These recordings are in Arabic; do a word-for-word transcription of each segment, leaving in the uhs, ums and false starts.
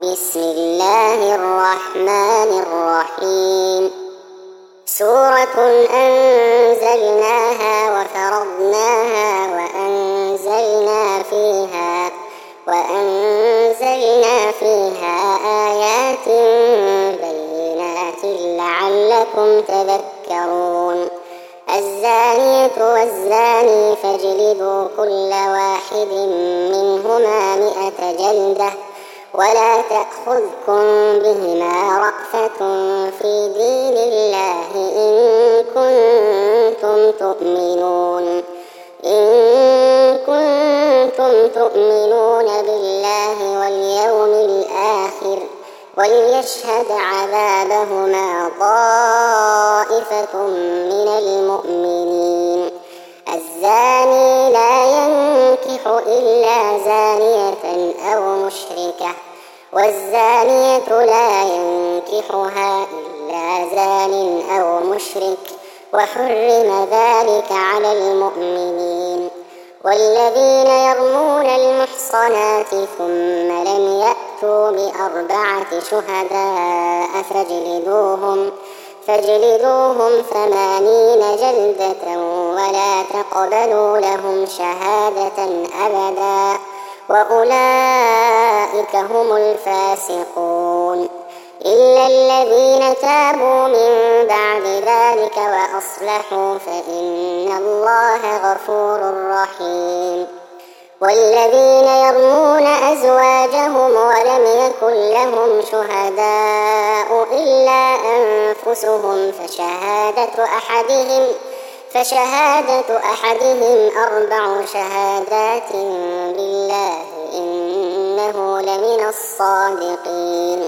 بسم الله الرحمن الرحيم. سورة أنزلناها وفرضناها وأنزلنا فيها وأنزلنا فيها آيات بينات لعلكم تذكرون. الزانية والزاني فاجلدوا كل واحد منهما مئة جلدة ولا تأخذكم بهما رأفة في دين الله إن كنتم تؤمنون إن كنتم تؤمنون بالله واليوم الآخر وليشهد عذابهما طائفة من المؤمنين. الزاني لا ينكح إلا زانية أو مشركة والزانية لا ينكحها إلا زان أو مشرك وحرم ذلك على المؤمنين. والذين يرمون المحصنات ثم لم يأتوا بأربعة شهداء فاجلدوهم فاجلدوهم ثمانين جلدة ولا تقبلوا لهم شهادة أبدا وأولئك هم الفاسقون. إلا الذين تابوا من بعد ذلك وأصلحوا فإن الله غفور رحيم. والذين يرمون أزواجهم ولم يكن لهم شهداء إلا أنفسهم فشهادة أحدهم فشهادة أحدهم أربع شهادات بالله إنه لمن الصادقين.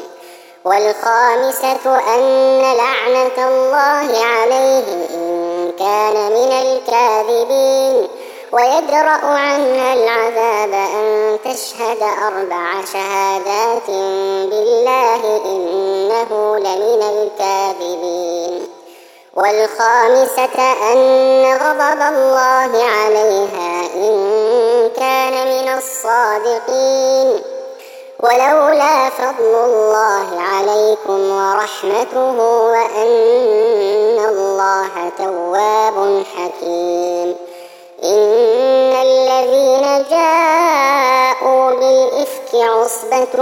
والخامسة أن لعنة الله عليه إن كان من الكاذبين. ويدرأ عنها العذاب أن تشهد أربع شهادات بالله إنه لمن الكاذبين. والخامسة أن غضب الله عليها إن كان من الصادقين. ولولا فضل الله عليكم ورحمته وأن الله تواب حكيم. إن الذين جاءوا بالإفك عصبة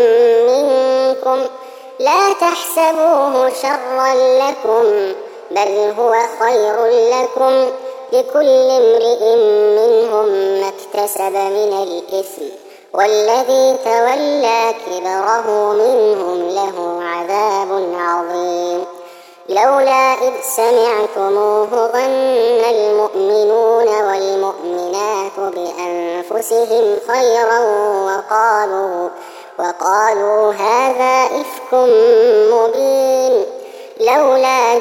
منكم لا تحسبوه شرا لكم بل هو خير لكم لكل امرئ منهم ما اكتسب من الإثم والذي تولى كبره منهم له عذاب عظيم. لولا إذ سمعتموه ظن المؤمنون والمؤمنات بأنفسهم خيرا وقالوا وقالوا هذا إفك مبين. لولا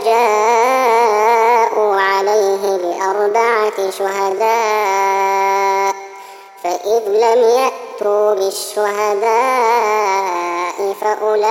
جاءوا عليه بأربعة شهداء فإذ لم يأتوا بالشهداء فأولئك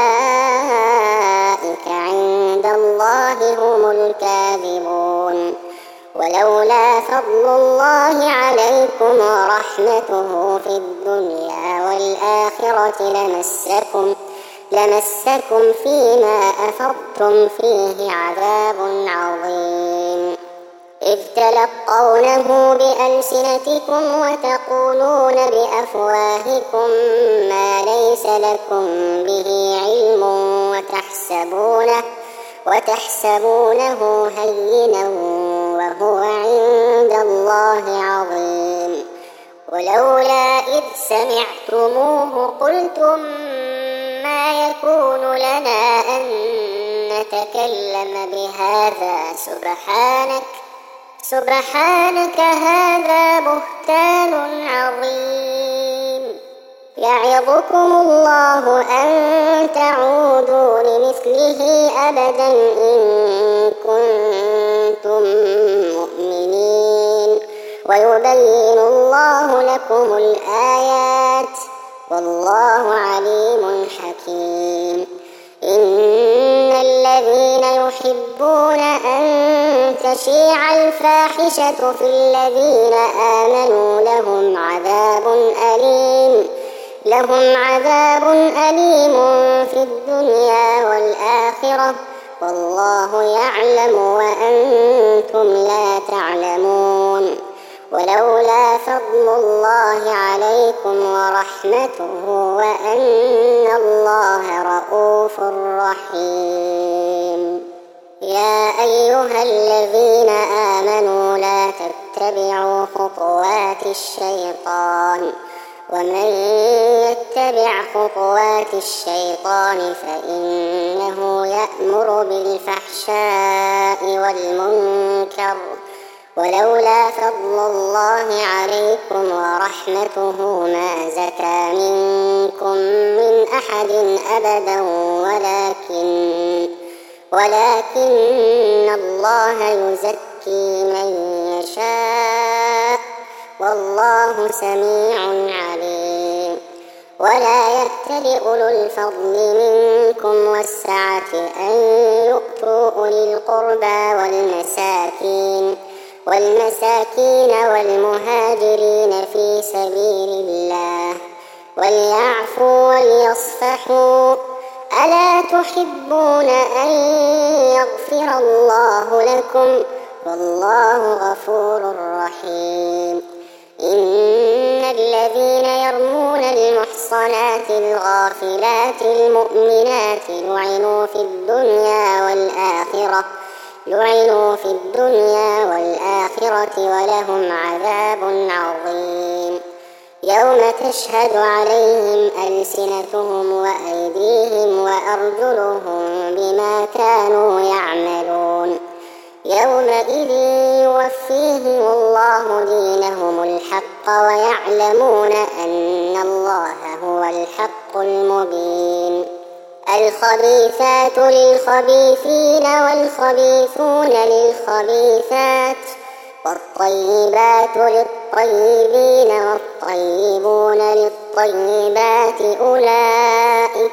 عند الله هم الكاذبون. ولولا فضل الله عليكم ورحمته في الدنيا والآخرة لمسكم لمسكم فيما أفضتم فيه عذاب عظيم. إذ تلقونه بألسنتكم وتقولون بأفواهكم ما ليس لكم به علم وتحسبونه وتحسبونه هينا وهو عند الله عظيم. ولولا إذ سمعتموه قلتم ما يكون لنا أن نتكلم بهذا سبحانك سبحانك هذا بهتان عظيم. يعظكم الله أن تعودوا لمثله أبدا إن كنتم مؤمنين ويبين الله لكم الآيات والله عليم حكيم. إن الذين يحبون أن تشيع الفاحشة في الذين آمنوا لهم عذاب أليم لهم عذاب أليم في الدنيا والآخرة والله يعلم وأنتم لا تعلمون. ولولا فضل الله عليكم ورحمته وأن الله رءوف رحيم. يا أيها الذين آمنوا لا تتبعوا خطوات الشيطان ومن يتبع خطوات الشيطان فإنه يأمر بالفحشاء والمنكر ولولا فضل الله عليكم ورحمته ما زكى منكم من أحد أبدا ولكن ولكن الله يزكي من يشاء والله سميع عليم. ولا يأتل أولو الفضل منكم والسعة أن يؤتوا أولي القربى والمساكين والمساكين والمهاجرين في سبيل الله وليعفوا وليصفحوا ألا تحبون أن يغفر الله لكم والله غفور رحيم. إن الذين يرمون المحصنات الغافلات المؤمنات لعنوا في الدنيا والآخرة لعنوا في الدنيا والآخرة ولهم عذاب عظيم. يوم تشهد عليهم ألسنتهم وأيديهم وأرجلهم بما كانوا يعملون يومئذ يوفيهم الله دينهم الحق ويعلمون أن الله هو الحق المبين. الخبيثات للخبيثين والخبيثون للخبيثات والطيبات للطيبين والطيبون للطيبات أولئك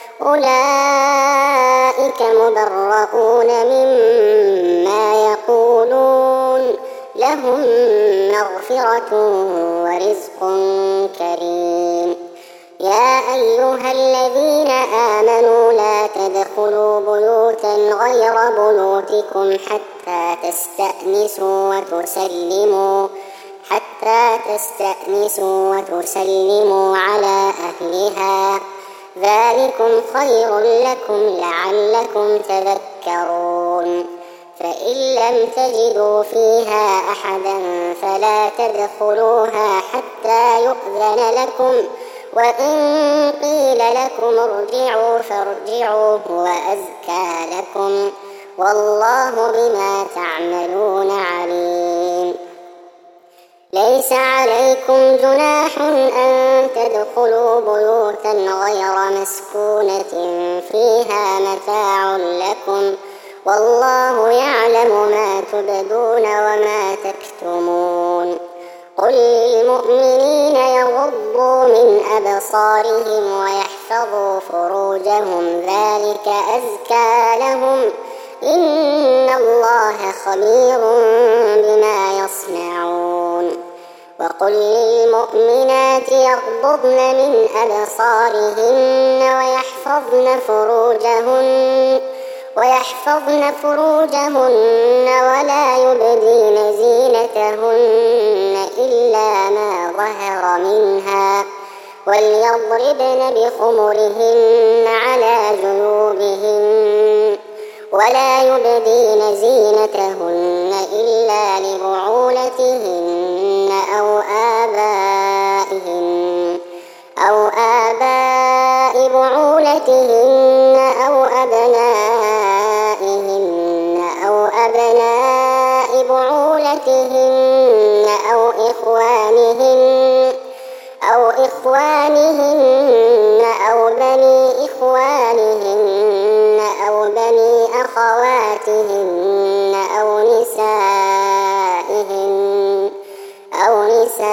أولئك مبرؤون مما يقولون لهم مغفرة ورزق كريم. يا أيها الذين آمنوا لا تدخلوا بيوتا غير بيوتكم حتى تستأنسوا وتسلموا حتى تستأنسوا وتسلموا على أهلها ذلكم خير لكم لعلكم تذكرون. فإن لم تجدوا فيها أحدا فلا تدخلوها حتى يؤذن لكم وإن قيل لكم ارجعوا فارجعوا هو أزكى لكم والله بما تعملون عليم. ليس عليكم جناح أن تدخلوا بيوتا غير مسكونة فيها متاع لكم والله يعلم ما تبدون وما تكتمون. قل للمؤمنين يغضوا من أبصارهم ويحفظوا فروجهم ذلك أزكى لهم إن الله خبير بما يصنعون. وقل للمؤمنات يغضضن من أبصارهن ويحفظن فروجهن ويحفظن فروجهن ولا يبدين زينتهن إلا ما ظهر منها وليضربن بخمرهن على جيوبهن ولا يبدين زينتهن إلا لبعولتهن أو آبائهن أو آباء بعولتهن أو أبنائهن أو أبناء بعولتهن أو إخوانهن أو إخوانهن أو بني إخوانهن أو بني أخواتهن أو نسائهن أو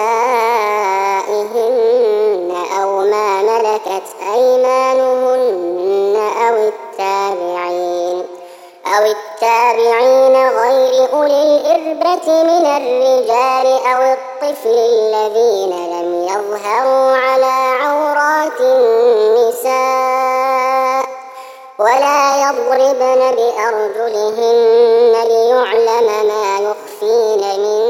نسائهن أو ما ملكت أيمانهن أو التابعين أو التابعين غير أولي الإربة من الرجال أو الطفل الطفل الذين لم يظهروا على عورات النساء ولا يضربن بأرجلهن ليعلم ما يخفين من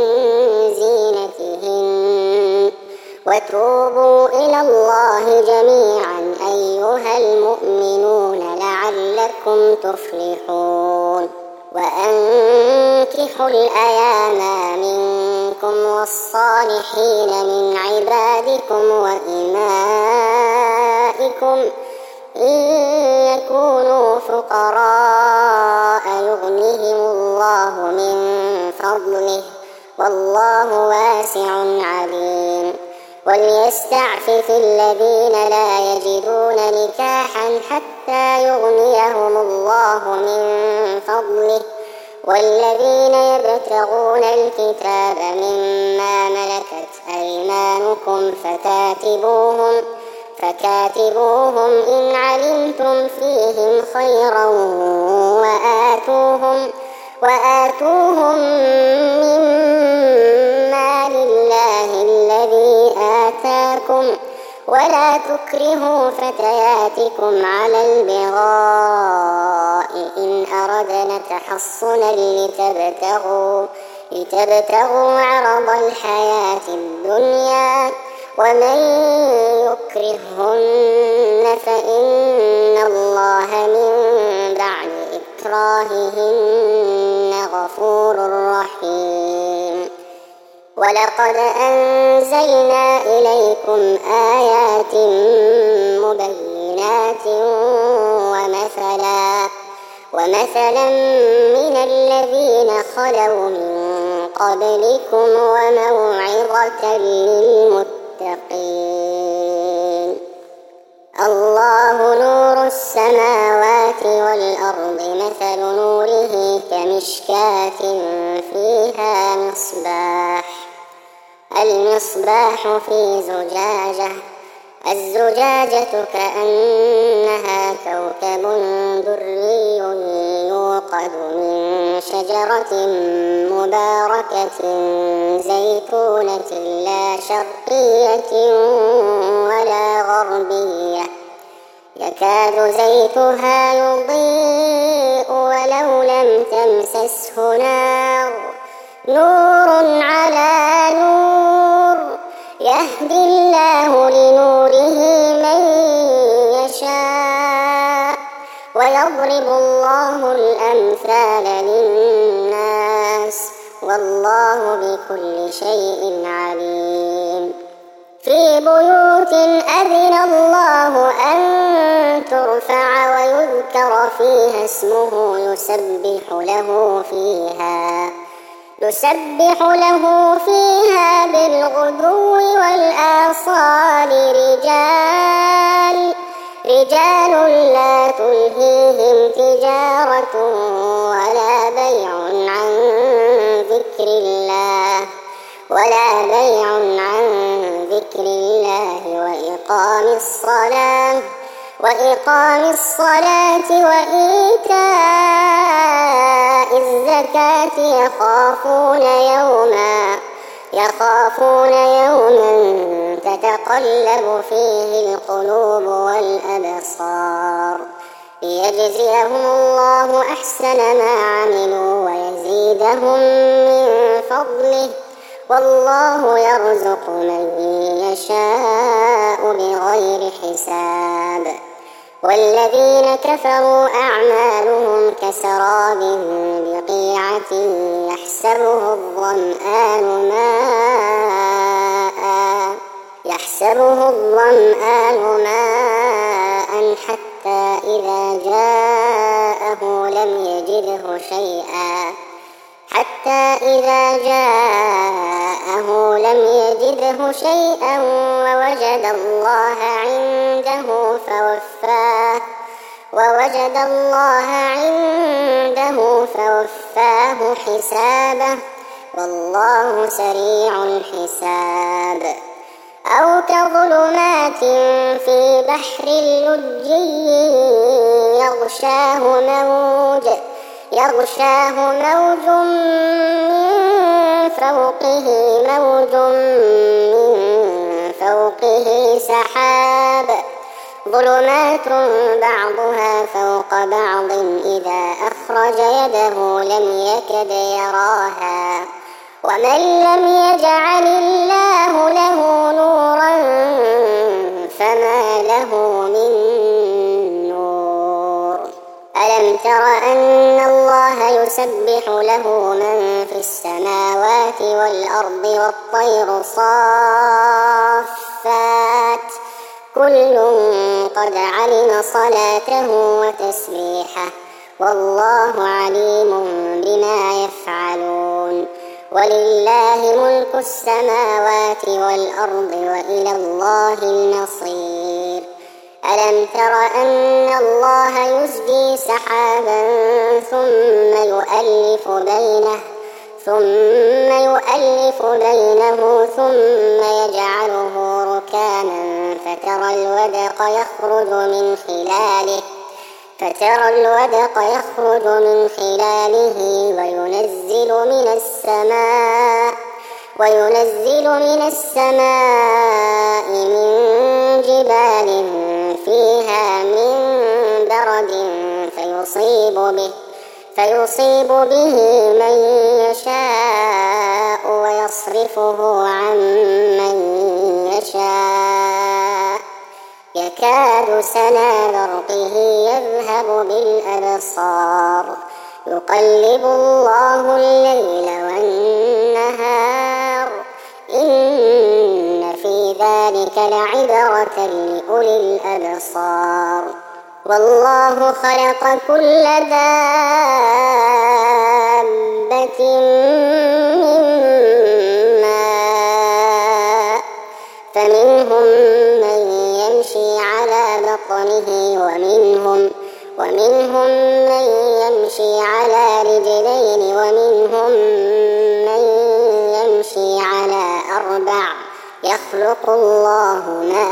زينتهن وتوبوا إلى الله جميعا أيها المؤمنون لعلكم تفلحون. وأنكحوا الأيام منكم والصالحين من عبادكم وإمائكم إن يكونوا فقراء يغنهم الله من فضله والله واسع عليم. وليستعفف الذين لا يجدون نكاحا حتى يغنيهم الله من فضله والذين يبتغون الكتاب مما ملكت أيمانكم فكاتبوهم فكاتبوهم إن علمتم فيهم خيرا وآتوهم وآتوهم مما لله الذي آتاكم ولا تكرهوا فتياتكم على البغاء إن أردنا تحصنا لتبتغوا, لتبتغوا عرض الحياة الدنيا ومن يكرهن فإن الله من بعد إكراههن غفور رحيم. ولقد أنزلنا إليكم آيات مبينات ومثلا ومثلا من الذين خلوا من قبلكم وموعظة للمتقين. الله نور السماوات والأرض مثل نوره كمشكاة فيها مصباح المصباح في زجاجة الزجاجة كأنها كوكب دري يوقد من شجرة مباركة زيتونة لا شرقية ولا غربية يكاد زيتها يضيء ولو لم تمسسه نار نور على نور يهدي الله لنوره من يشاء ويضرب الله الأمثال للناس والله بكل شيء عليم. في بيوت أذن الله أن ترفع ويذكر فيها اسمه يسبح له فيها يسبح له فيها بالغدو والآصال رجال رجال لا تلهيهم تجارة ولا بيع عن ذكر الله ولا بيع عن ذكر الله وإقام الصلاة وإقام الصلاة وإيتاء الزكاة يخافون يوما يخافون يوما تتقلب فيه القلوب والأبصار ليجزيهم الله أحسن ما عملوا ويزيدهم من فضله والله يرزق من يشاء بغير حساب. والذين كفروا أعمالهم كسراب بقيعة يحسبه الظمآن ماء يحسبه الظمآن ماء حتى إذا جاءه لم يجده شيئا حتى إذا جاءه لم يجده شيئا ووجد الله عنده فوفاه ووجد الله عنده فوفاه حسابه والله سريع الحساب. أو كظلمات في بحر لجي يغشاه موج يغشاه موج من فوقه موج من فوقه سحاب ظلمات بعضها فوق بعض إذا أخرج يده لم يكد يراها ومن لم يجعل الله له نورا فما له من نور. ألم تر أن الله يسبح له من في السماوات والأرض والطير صافات كل قد علم صلاته وتسبيحه والله عليم بما يفعلون. ولله ملك السماوات والأرض وإلى الله المصير. ألم تر أن الله يزجي سحابا ثم يؤلف بينه ثم يؤلف بينه ثم يجعله ركاما فترى الودق يخرج من خلاله فترى الودق يخرج من خلاله وينزل من السماء وينزل من السماء من جبال فيها من برد فيصيب به فيصيب به من يشاء ويصرفه عن من يشاء يكاد سنا برقه يذهب بالأبصار يقلب الله الليل والنهار إن في ذلك لعبرة لأولي الأبصار. والله خلق كل دابة من ماء فمنهم من يمشي على بطنه ومنهم ومنهم من يمشي على رجلين ومنهم من يمشي على أربع يخلق الله ما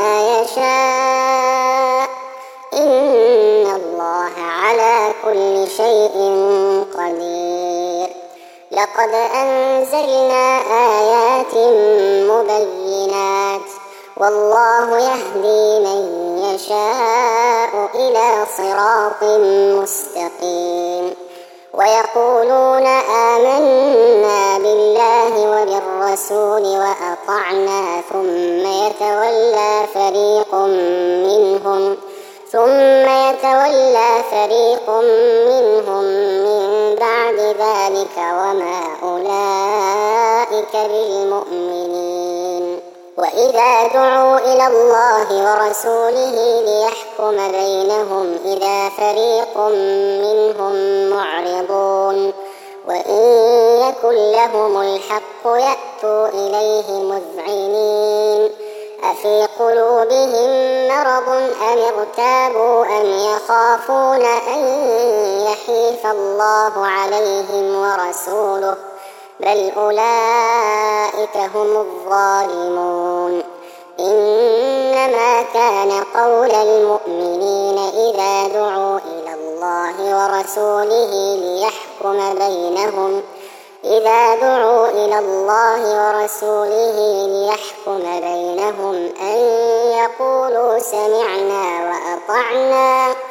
يشاء إن الله على كل شيء قدير. لقد أنزلنا آيات مبينات والله يهدي من يشاء إلى صراط مستقيم. ويقولون آمنا بالله وبالرسول وأطعنا ثم يتولى فريق منهم ثم يتولى فريق منهم من بعد ذلك وما أولئك بالمؤمنين. وإذا دعوا إلى الله ورسوله ليحكم بينهم إذا فريق منهم معرضون وإن يكن لهم الحق يأتوا إليه مذعنين أفي قلوبهم مرض أم ارتابوا أم يخافون أن يحيف الله عليهم ورسوله بل أولئك هم الظالمون. إنما كان قول المؤمنين إذا دعوا إلى الله ورسوله ليحكم بينهم إذا دعوا إلى الله ورسوله ليحكم بينهم أن يقولوا سمعنا وأطعنا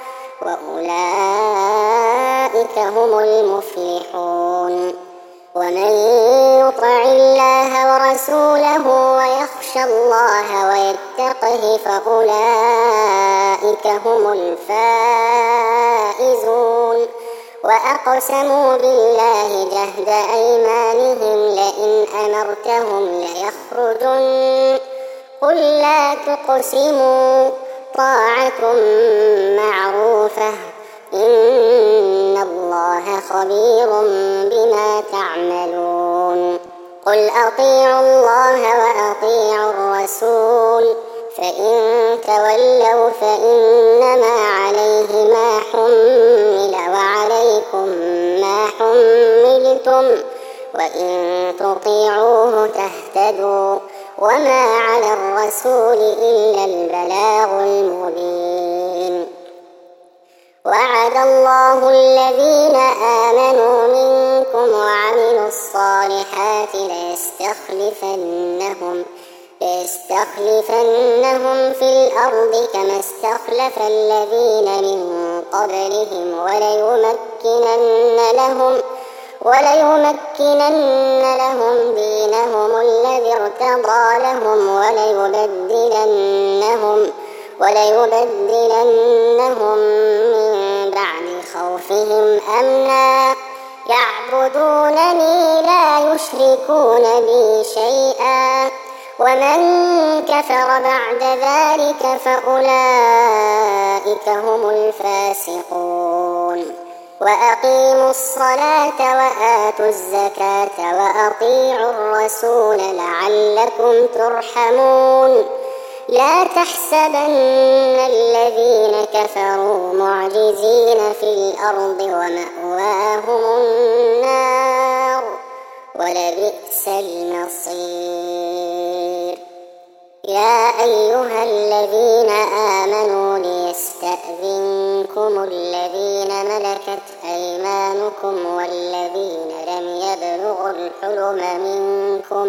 وأولئك هم المفلحون. ومن يطع الله ورسوله ويخشى الله ويتقه فأولئك هم الفائزون. وأقسموا بالله جهد أيمانهم لئن أمرتهم ليخرجن قل لا تقسموا طاعة معروفة إن الله خبير بما تعملون. قل أطيعوا الله وأطيعوا الرسول فإن تولوا فإنما عليه ما حمل وعليكم ما حملتم وإن تطيعوه تهتدوا وما على الرسول إلا البلاغ المبين. وعد الله الذين آمنوا منكم وعملوا الصالحات ليستخلفنهم ليستخلفنهم في الأرض كما استخلف الذين من قبلهم وليمكنن لهم وليمكنن لهم دينهم الذي ارتضى لهم وليبدلنهم وليبدلنهم من بعد خوفهم أمنا يعبدونني لا يشركون بي شيئا ومن كفر بعد ذلك فأولئك هم الفاسقون وأقيموا الصلاة وآتوا الزكاة وأطيعوا الرسول لعلكم ترحمون لا تحسبن الذين كفروا معجزين في الأرض ومأواهم النار ولبئس المصير يا أيها الذين آمنوا ليستأذنكم الذين ملكت أيمانكم والذين لم يبلغوا الحلم منكم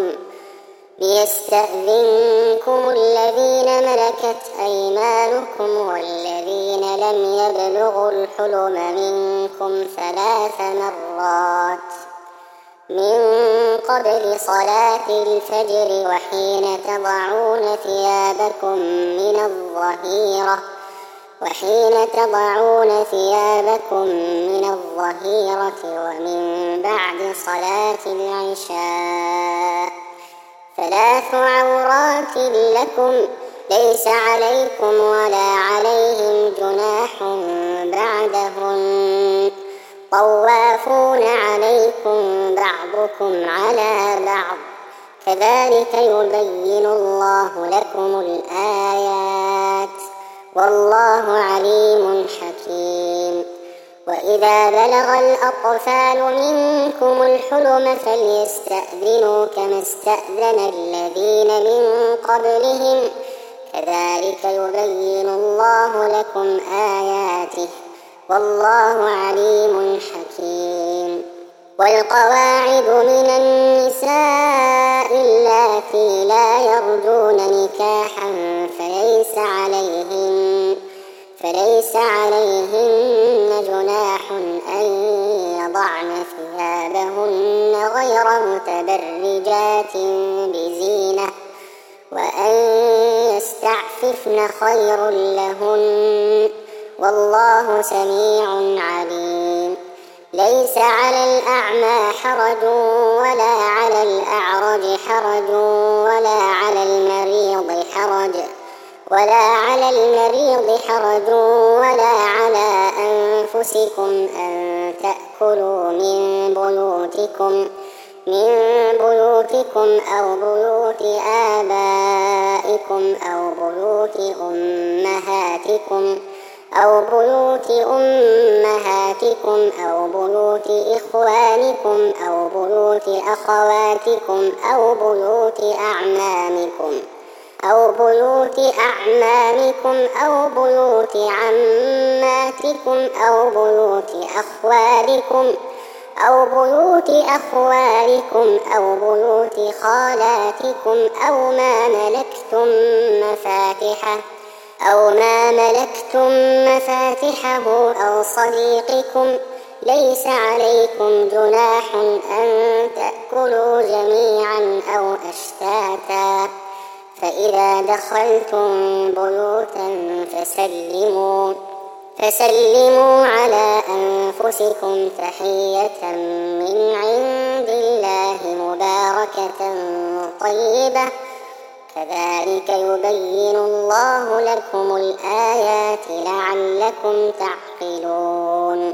ليستأذنكم الذين ملكت أيمانكم والذين لم يبلغوا الحلم منكم ثلاث مرات من قبل صلاة الفجر وحين تضعون ثيابكم من الظهيرة وحين تضعون ثيابكم من الظهيرة ومن بعد صلاة العشاء ثلاث عورات لكم ليس عليكم ولا عليهم جناح بعدهن طوافون عليكم بعضكم على بعض كذلك يبين الله لكم الآيات والله عليم حكيم وإذا بلغ الأطفال منكم الحلم فليستأذنوا كما استأذن الذين من قبلهم كذلك يبين الله لكم آياته والله عليم حكيم والقواعد من النساء اللاتي لا يرجون نكاحا فليس عليهن فليس عليهن جناح أن يضعن ثيابهن غير متبرجات بزينة وأن يستعففن خير لهن والله سميع عليم ليس على الأعمى حرج ولا على الأعرج حرج ولا على المريض حرج ولا على المريض حرج ولا على أنفسكم أن تأكلوا من بيوتكم من بيوتكم أو بيوت آبائكم أو بيوت أمهاتكم أو بيوت أمهاتكم أو بيوت إخوانكم أو بيوت أخواتكم أو بيوت أعمامكم أو بيوت أعمامكم أو بيوت عماتكم أو بيوت أخوالكم أو بيوت أخوالكم أو بيوت خالاتكم أو ما ملكتم مفاتحه أو ما ملكتم مفاتحه أو صديقكم ليس عليكم جناح أن تأكلوا جميعا أو أشتاتا فإذا دخلتم بيوتا فسلموا فسلموا على أنفسكم تحية من عند الله مباركة طيبة كذلك يبين الله لكم الآيات لعلكم تعقلون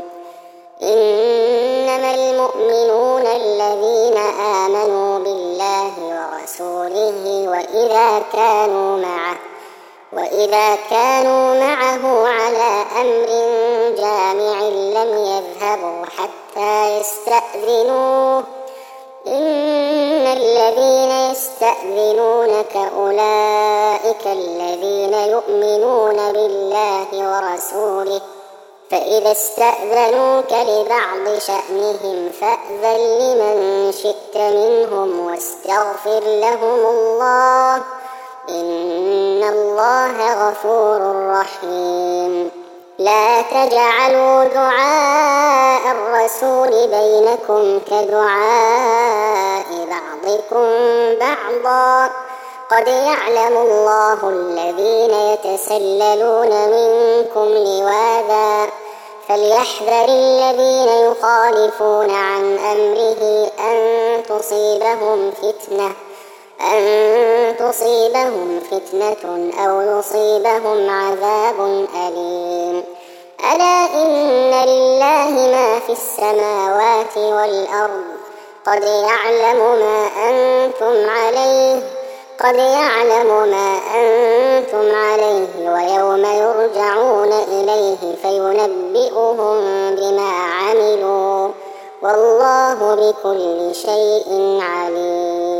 إنما المؤمنون الذين آمنوا بالله ورسوله وإذا كانوا معه وإذا كانوا معه على أمر جامع لم يذهبوا حتى يستأذنوه إن الذين يستأذنونك أولئك الذين يؤمنون بالله ورسوله فإذا استأذنوك لبعض شأنهم فأذن لمن شئت منهم واستغفر لهم الله إن الله غفور رحيم. لا تجعلوا دعاء الرسول بينكم كدعاء بعضكم بعضا قد يعلم الله الذين يتسللون منكم لواذا فليحذر الذين يخالفون عن أمره أن تصيبهم فتنة أن تصيبهم فتنة أو يصيبهم عذاب أليم. ألا إن لله ما في السماوات والأرض قد يعلم ما أنتم عليه قد يعلم ما أنتم عليه ويوم يرجعون إليه فينبئهم بما عملوا والله بكل شيء عليم.